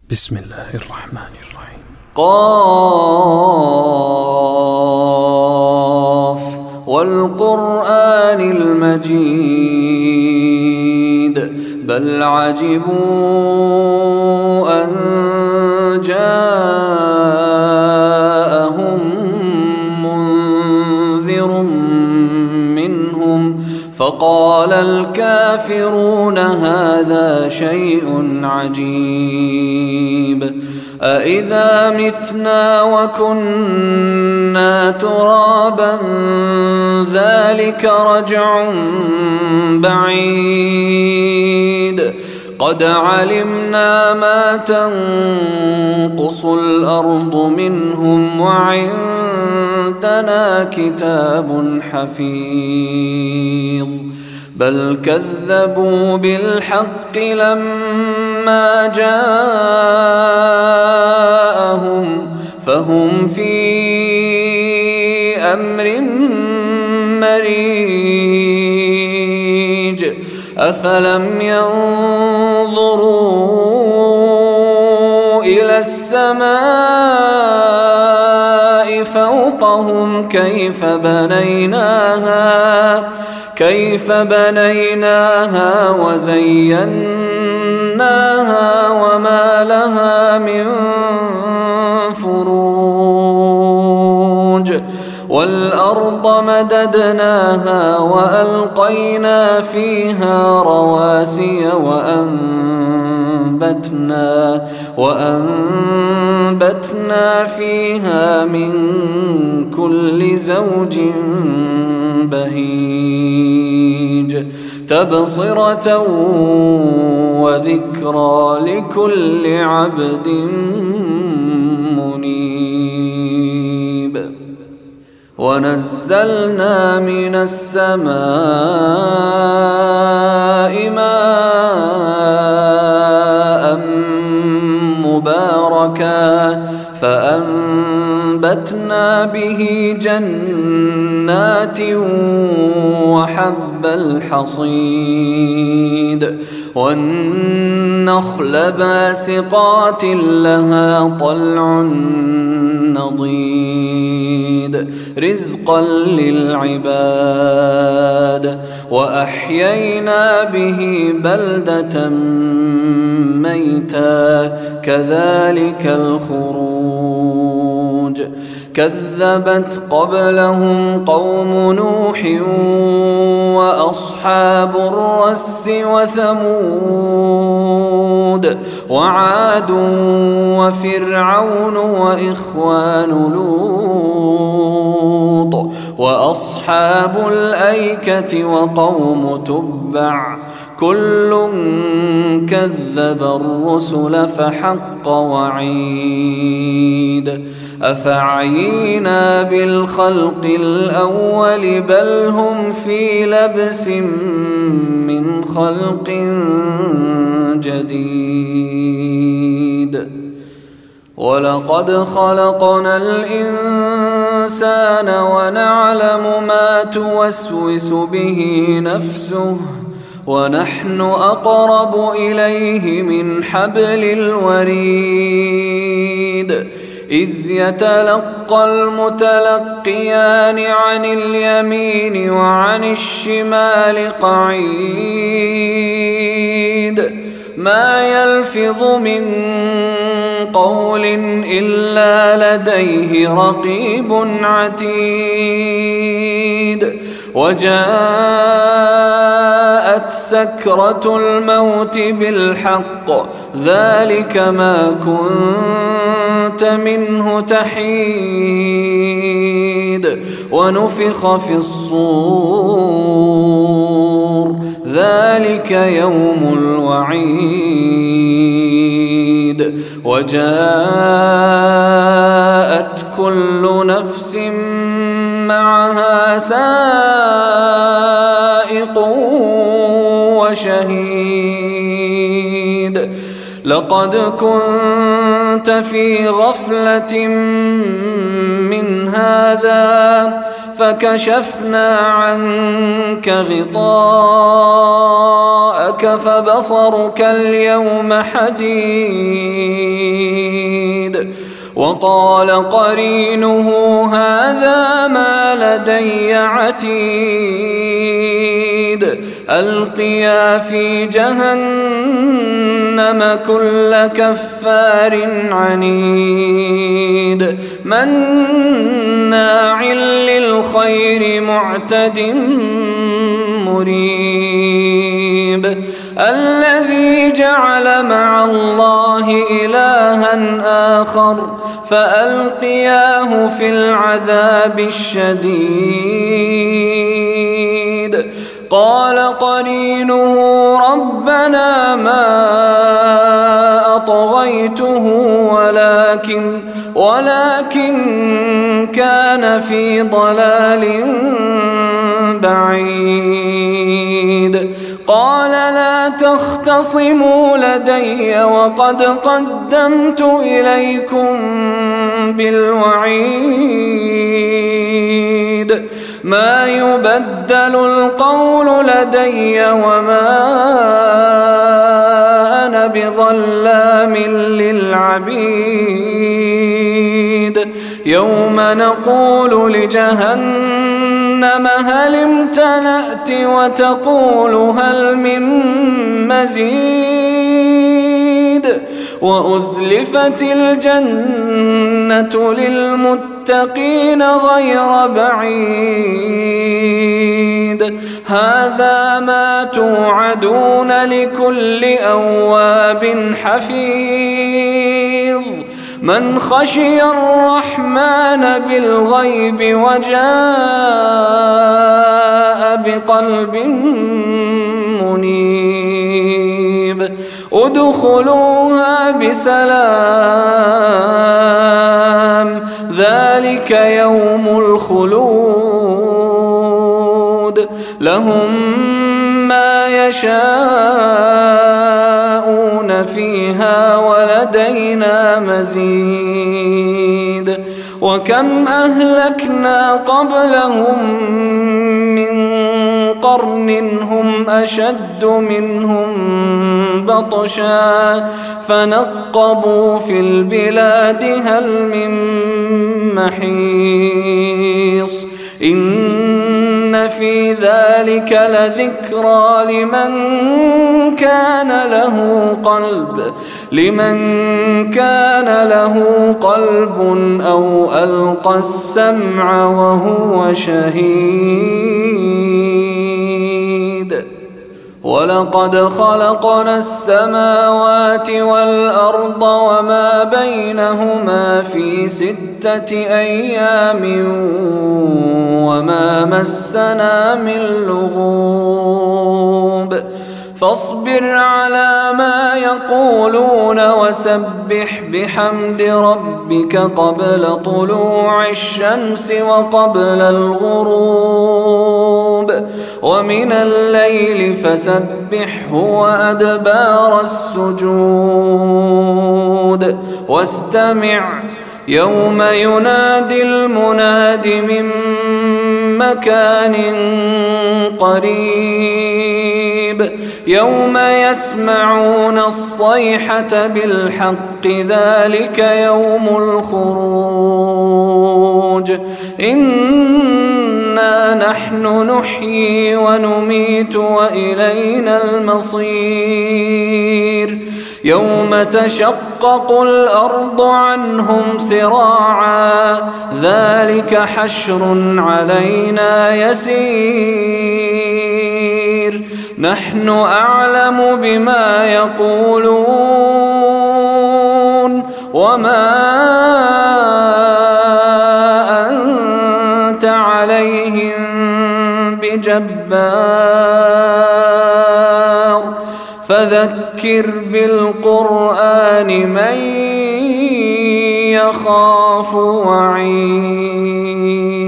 بسم الله الرحمن الرحيم. قاف والقرآن المجيد بل عجبوا أن جاءهم منذر منهم فقال الكافرون هذا شيء عجيب أإذا متنا وكنا ترابا ذلك رجع بعيد قد علمنا ما تنقص الأرض منهم وعندنا كتاب حفيظ بل كذبوا بالحق لما جاءهم فهم في أمر مريج أفلم ينظروا إلى السماء فوقهم كيف بنيناها وزيناها وما لها من فروج والأرض مددناها وألقينا فيها رواسي وأنبتنا فيها من كل زوج بهيج تبصرة وذكرى لكل عبد منيب ونزلنا من السماء ماء مباركا فأنبتنا به جنات وحب الحصيد والنخل باسقات لها طلع نضيد رزقا للعباد وأحيينا به بلدة ميتا كذلك الخروج كذبت قبلهم قوم نوح وأصحاب الرس وثمود وعاد وفرعون وإخوان لوط وأصحاب الأيكة وقوم تبع كل كذب الرسل فحق وعيد أفعينا بالخلق الأول بل هم في لبس من خلق جديد ولقد خلقنا الإنسان ونعلم ما توسوس به نفسه ونحن أقرب إليه من حبل الوريد إذ يتلقى المتلقيان عن اليمين وعن الشمال قعيد ما يلفظ من قول إلا لديه رقيب عتيد وجاءت سكرة الموت بالحق ذلك ما كنت منه تحيد ونفخ في الصور ذلك يوم الوعيد وجاءت كل نفس معها سائق وشهيد لقد كنت في غفلة من هذا فكشفنا عنك غطاءك فبصرك اليوم حديد. وقال قرينه هذا ما لدي عتيد. ألقيا في جهنم كل كفار عنيد مناع للخير معتد مريب. الذي جعل مع الله إلها آخر فألقياه في العذاب الشديد. قال قرينه ربنا ما أطغيته ولكن كان في ضلال بعيد. قال لا تختصموا لدي وقد قدمت إليكم بالوعيد. ما يبدل القول لدي وما أنا بظلام للعبيد. يوم نقول لجهنم هل امتلأت وتقول هل من مزيد. وأزلفت الجنة للمتقين غير بعيد. هذا ما توعدون لكل أواب حفيظ. من خشي الرحمن بالغيب وجاء بقلب منيب. ادخلوها بسلام ذلك يوم الخلود. لهم ما يشاءون فيها ولدينا مزيد. وكم أهلكنا قبلهم من قرن هم أشد منهم بطشا فنقبوا في البلاد هل من محيص. إن في ذلك لذكرى لمن كان له قلب أو ألقى السمع وهو شهيد. ولقد خلقنا السماوات والأرض وما بينهما في 6 أيام وما مسنا من لغوب. فاصبر على ما يقولون وسبح بحمد ربك قبل طلوع الشمس وقبل الغروب ومن الليل فسبحه وأدبار السجود. واستمع يوم ينادي المناد من مكان قريب. يوم يسمعون الصيحة بالحق ذلك يوم الخروج. إنا نحن نحيي ونميت وإلينا المصير. يوم تشقق الأرض عنهم سراعا ذلك حشر علينا يسير. نحن أعلم بما يقولون وما أنت عليهم بجبار. فذكر بالقرآن من يخاف وعيد.